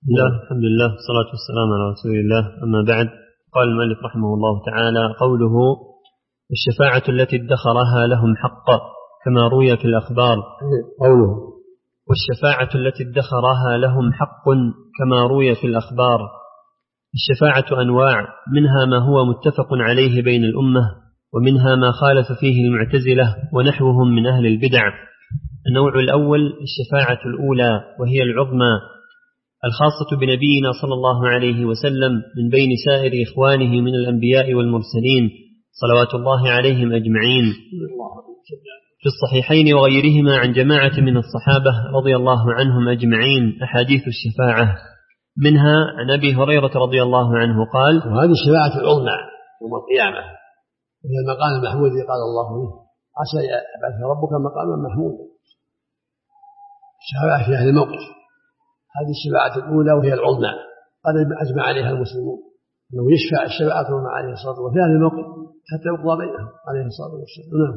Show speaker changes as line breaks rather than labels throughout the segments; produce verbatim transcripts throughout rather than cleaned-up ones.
بسم الله الحمد لله والصلاة والسلام على رسول الله. أما بعد، قال المؤلف رحمه الله تعالى: قوله: الشفاعة التي ادخرها لهم حق كما روي في الأخبار.
قوله:
والشفاعة التي ادخرها لهم حق كما روي في الأخبار. الشفاعة أنواع، منها ما هو متفق عليه بين الأمة، ومنها ما خالف فيه المعتزلة ونحوهم من أهل البدع. النوع الأول الشفاعة الأولى، وهي العظمى الخاصة بنبينا صلى الله عليه وسلم من بين سائر إخوانه من الأنبياء والمرسلين صلوات الله عليهم أجمعين، في الصحيحين وغيرهما عن جماعة من الصحابة رضي الله عنهم أجمعين أحاديث الشفاعة، منها عن أبي هريرة رضي الله عنه قال:
وهذه الشفاعة العظمى يوم القيامة، وهي المقام المحمود الذي قال الله فيه: عسى يبعث ربك مقاما محمودا. الشفاعة في أهل الموقف، هذه الشفاعة الأولى وهي العظمى، قد أجمع عليها المسلمون أنه يشفع الشفاعة مع عليه الصلاة والسلام وفي أهل الموقف حتى يقضى بينهم عليه الصلاة والسلام. نعم.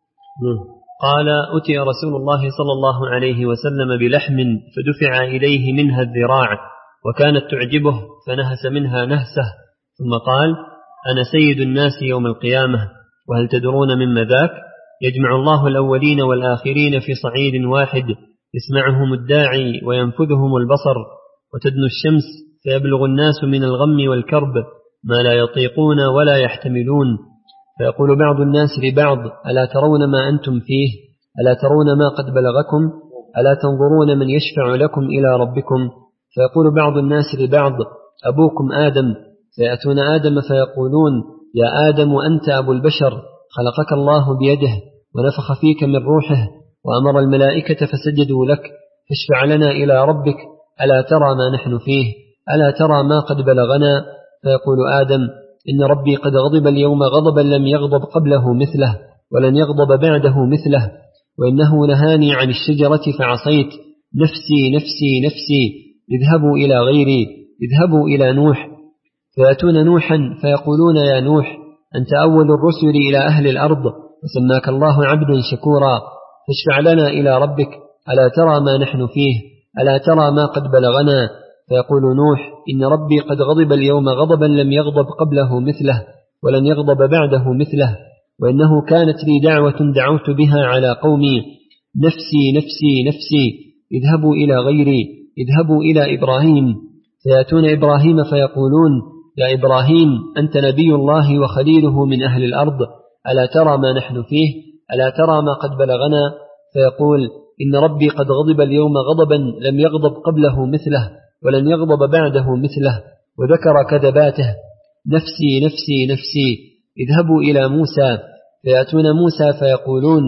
قال: أتي رسول الله صلى الله عليه وسلم بلحم فدفع إليه منها الذراع، وكانت تعجبه فنهس منها نهسه، ثم قال: أنا سيد الناس يوم القيامة، وهل تدرون مما ذاك؟ يجمع الله الأولين والآخرين في صعيد واحد، يسمعهم الداعي وينفذهم البصر، وتدنو الشمس فيبلغ الناس من الغم والكرب ما لا يطيقون ولا يحتملون، فيقول بعض الناس لبعض: ألا ترون ما أنتم فيه؟ ألا ترون ما قد بلغكم؟ ألا تنظرون من يشفع لكم إلى ربكم؟ فيقول بعض الناس لبعض: أبوكم آدم. فيأتون آدم فيقولون: يا آدم أنت أبو البشر، خلقك الله بيده ونفخ فيك من روحه وأمر الملائكة فسجدوا لك، فاشفع لنا إلى ربك، ألا ترى ما نحن فيه؟ ألا ترى ما قد بلغنا؟ فيقول آدم: إن ربي قد غضب اليوم غضبا لم يغضب قبله مثله ولن يغضب بعده مثله، وإنه نهاني عن الشجرة فعصيت، نفسي نفسي نفسي، اذهبوا إلى غيري، اذهبوا إلى نوح. فيأتون نوحا فيقولون: يا نوح، أنت أول الرسل إلى أهل الأرض، وسماك الله عبدا شكورا، فاشفع لنا إلى ربك، ألا ترى ما نحن فيه؟ ألا ترى ما قد بلغنا؟ فيقول نوح: إن ربي قد غضب اليوم غضبا لم يغضب قبله مثله ولن يغضب بعده مثله، وإنه كانت لي دعوة دعوت بها على قومي، نفسي نفسي نفسي، اذهبوا إلى غيري، اذهبوا إلى إبراهيم. فيأتون إبراهيم فيقولون: يا إبراهيم، أنت نبي الله وخليله من أهل الأرض، ألا ترى ما نحن فيه؟ ألا ترى ما قد بلغنا؟ فيقول: إن ربي قد غضب اليوم غضبا لم يغضب قبله مثله ولن يغضب بعده مثله، وذكر كذباته: نفسي نفسي نفسي، اذهبوا إلى موسى. فيأتون موسى فيقولون: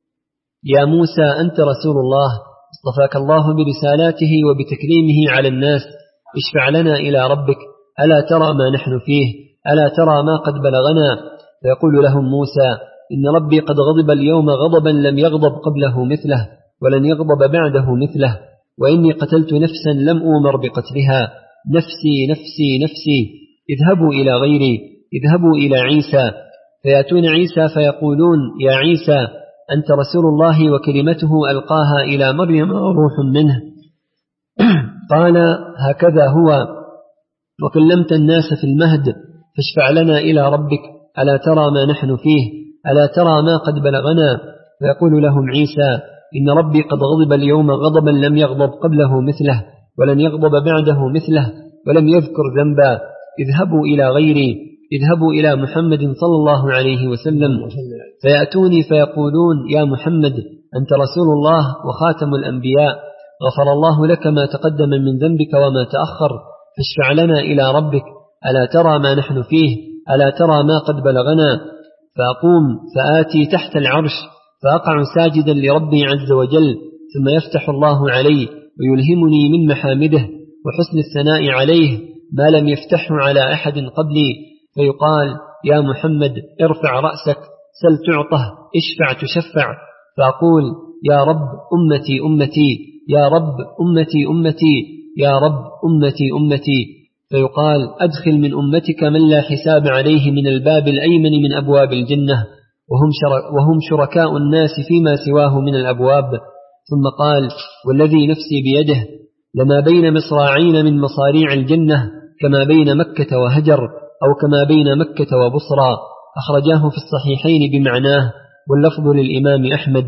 يا موسى، أنت رسول الله، اصطفاك الله برسالاته وبتكريمه على الناس، اشفع لنا إلى ربك، ألا ترى ما نحن فيه؟ ألا ترى ما قد بلغنا؟ فيقول لهم موسى: إن ربي قد غضب اليوم غضبا لم يغضب قبله مثله ولن يغضب بعده مثله، وإني قتلت نفسا لم أؤمر بقتلها، نفسي نفسي نفسي، اذهبوا إلى غيري، اذهبوا إلى عيسى. فيأتون عيسى فيقولون: يا عيسى، أنت رسول الله وكلمته ألقاها إلى مريم وروح منه، قال: هكذا هو، وكلمت الناس في المهد، فاشفع لنا إلى ربك، ألا ترى ما نحن فيه؟ ألا ترى ما قد بلغنا؟ فيقول لهم عيسى: إن ربي قد غضب اليوم غضبا لم يغضب قبله مثله ولن يغضب بعده مثله ولم يذكر ذنبا، اذهبوا إلى غيري، اذهبوا إلى محمد صلى الله عليه وسلم. فيأتوني فيقولون: يا محمد، أنت رسول الله وخاتم الأنبياء، غفر الله لك ما تقدم من ذنبك وما تأخر، فاشفع لنا إلى ربك، ألا ترى ما نحن فيه؟ ألا ترى ما قد بلغنا؟ فأقوم فآتي تحت العرش فأقع ساجدا لربي عز وجل، ثم يفتح الله علي ويلهمني من محامده وحسن الثناء عليه ما لم يفتحه على أحد قبلي، فيقال: يا محمد، ارفع رأسك، سل تعطه، اشفع تشفع. فأقول: يا رب أمتي أمتي، يا رب أمتي أمتي، يا رب أمتي أمتي. فيقال: أدخل من أمتك من لا حساب عليه من الباب الأيمن من أبواب الجنة، وهم, وهم شركاء الناس فيما سواه من الأبواب. ثم قال: والذي نفسي بيده لما بين مصراعين من مصاريع الجنة كما بين مكة وهجر أو كما بين مكة وبصرى. أخرجاه في الصحيحين بمعناه، واللفظ للإمام أحمد.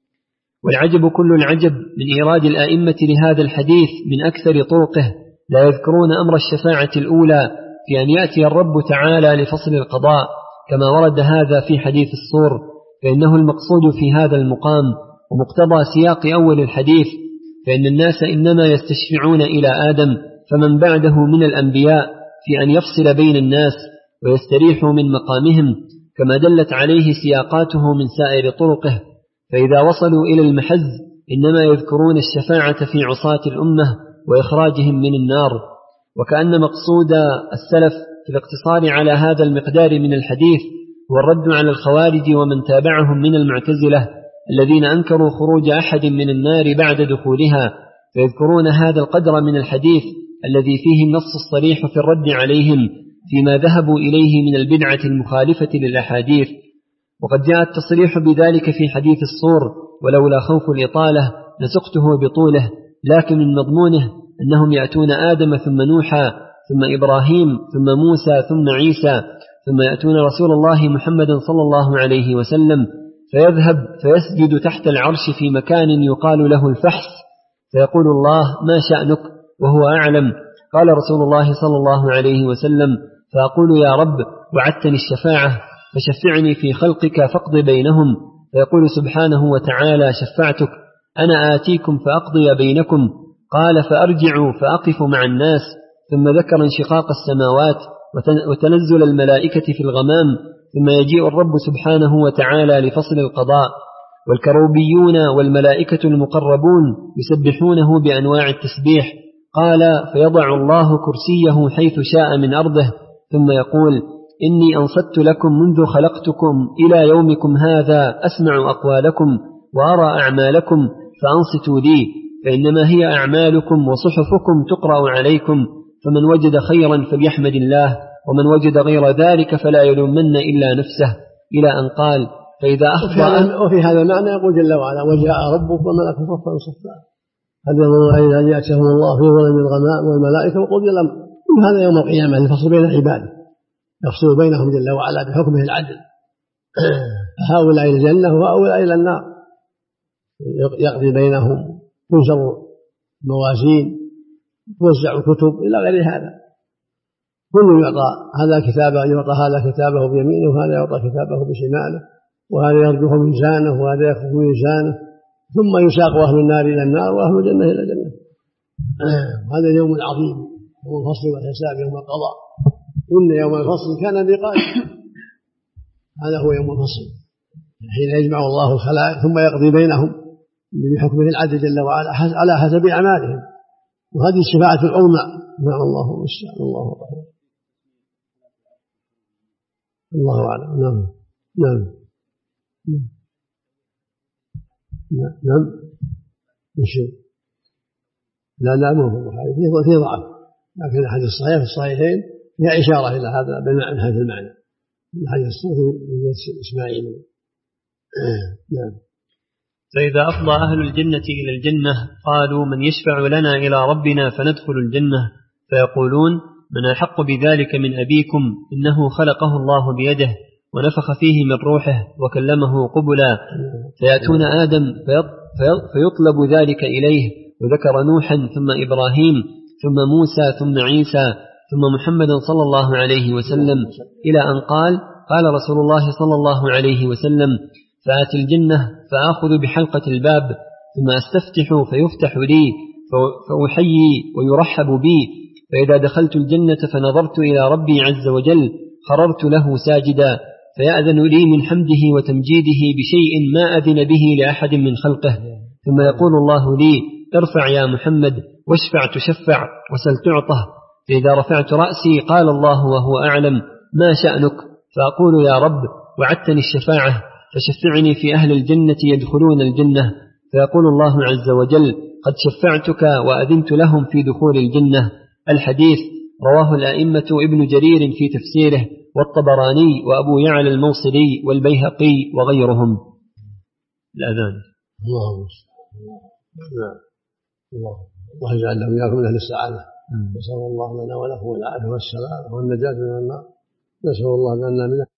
والعجب كل العجب من إيراد الآئمة لهذا الحديث من أكثر طرقه لا يذكرون أمر الشفاعة الأولى في أن يأتي الرب تعالى لفصل القضاء كما ورد هذا في حديث الصور، فإنه المقصود في هذا المقام ومقتضى سياق أول الحديث، فإن الناس إنما يستشفعون إلى آدم فمن بعده من الأنبياء في أن يفصل بين الناس ويستريحوا من مقامهم كما دلت عليه سياقاته من سائر طرقه. فإذا وصلوا إلى المحز إنما يذكرون الشفاعة في عصاة الأمة وإخراجهم من النار. وكأن مقصود السلف في الاقتصار على هذا المقدار من الحديث هو الرد على الخوارج ومن تابعهم من المعتزلة الذين أنكروا خروج أحد من النار بعد دخولها، فيذكرون هذا القدر من الحديث الذي فيه النص الصريح في الرد عليهم فيما ذهبوا إليه من البدعة المخالفة للأحاديث. وقد جاء التصريح بذلك في حديث الصور، ولولا خوف الإطالة لسقته بطوله، لكن من مضمونه أنهم يأتون آدم ثم نوحا ثم إبراهيم ثم موسى ثم عيسى ثم يأتون رسول الله محمد صلى الله عليه وسلم فيذهب فيسجد تحت العرش في مكان يقال له الفحص، فيقول الله ما شأنك وهو أعلم. قال رسول الله صلى الله عليه وسلم فأقول يا رب وعدتني الشفاعة فشفعني في خلقك فاقض بينهم، فيقول سبحانه وتعالى شفعتك أنا آتيكم فأقضي بينكم. قال فأرجع فأقف مع الناس، ثم ذكر انشقاق السماوات وتنزل الملائكة في الغمام، ثم يجيء الرب سبحانه وتعالى لفصل القضاء، والكروبيون والملائكة المقربون يسبحونه بأنواع التسبيح. قال فيضع الله كرسيه حيث شاء من أرضه، ثم يقول إني أنصت لكم منذ خلقتكم إلى يومكم هذا أسمع أقوالكم وأرى أعمالكم فأنصتوا لي، فإنما هي أعمالكم وصحفكم تقرأ عليكم، فمن وجد خيرا فليحمد الله، ومن وجد غير ذلك فلا يلومن إلا نفسه، إلى أن قال فإذا أخطأ.
وفي هذا المعنى يقول جل وعلا وجاء ربك والملك صفا صفا هل ينظرون أن يأتيهم الله في ظلم الغمام والملائكة وقضي الأمر. كل هذا يوم القيامة الفصل بين عباده، يفصل بينهم جل وعلا بحكمه العدل، هؤلاء الجنة وهؤلاء إلى النار، يقضي بينهم، تنشر موازين، توزع الكتب إلى غير هذا. كل يعطى هذا كتابه يعطى هذا كتابه بيمينه وهذا يعطى كتابه بشماله، وهذا يرجح ميزانه وهذا يخف ميزانه، ثم يساق أهل النار إلى النار وأهل الجنة إلى الجنة. هذا اليوم العظيم، يوم الفصل والحساب، يوم القضاء. إن يوم الفصل كان ميقاتا، هذا هو يوم الفصل حين يجمع الله الخلائق ثم يقضي بينهم بحكمه العدل جل وعلا على حسب أعمالهم، وهذه الشفاعة العظمى. نعم الله المستعان، الله أكبر، الله أعلم. نعم نعم نعم نعم مشي. لا لا مو هو في ضعف، لكن الحديث الصحيح في الصحيحين هي إشارة إلى هذا بمعنى هذا المعنى، الحديث الصحيح من إسماعيل. نعم.
فإذا أفضى أهل الجنة إلى الجنة قالوا من يشفع لنا إلى ربنا فندخل الجنة، فيقولون من أحق بذلك من أبيكم، إنه خلقه الله بيده ونفخ فيه من روحه وكلمه قبلا. فيأتون آدم فيطلب ذلك إليه، وذكر نوحا ثم إبراهيم ثم موسى ثم عيسى ثم محمد صلى الله عليه وسلم، إلى أن قال قال رسول الله صلى الله عليه وسلم فآتي الجنة فآخذ بحلقة الباب ثم أستفتح فيفتح لي فأحيي ويرحب بي، فإذا دخلت الجنة فنظرت إلى ربي عز وجل خررت له ساجدا، فيأذن لي من حمده وتمجيده بشيء ما أذن به لأحد من خلقه، ثم يقول الله لي ارفع يا محمد واشفع تشفع وسل تعطه، فإذا رفعت رأسي قال الله وهو أعلم ما شأنك، فأقول يا رب وعدتني الشفاعة فشفعني في أهل الجنة يدخلون الجنة، فيقول الله عز وجل قد شفعتك وأذنت لهم في دخول الجنة. الحديث رواه الأئمة ابن جرير في تفسيره والطبراني وأبو يعلى الموصلي والبيهقي وغيرهم. الأذان.
الله الله. الله يجعلنا وإياكم من أهل السعادة. نسأل الله لنا ولكم العافية والسلامة والنجاة من النار. نسأل الله بأننا من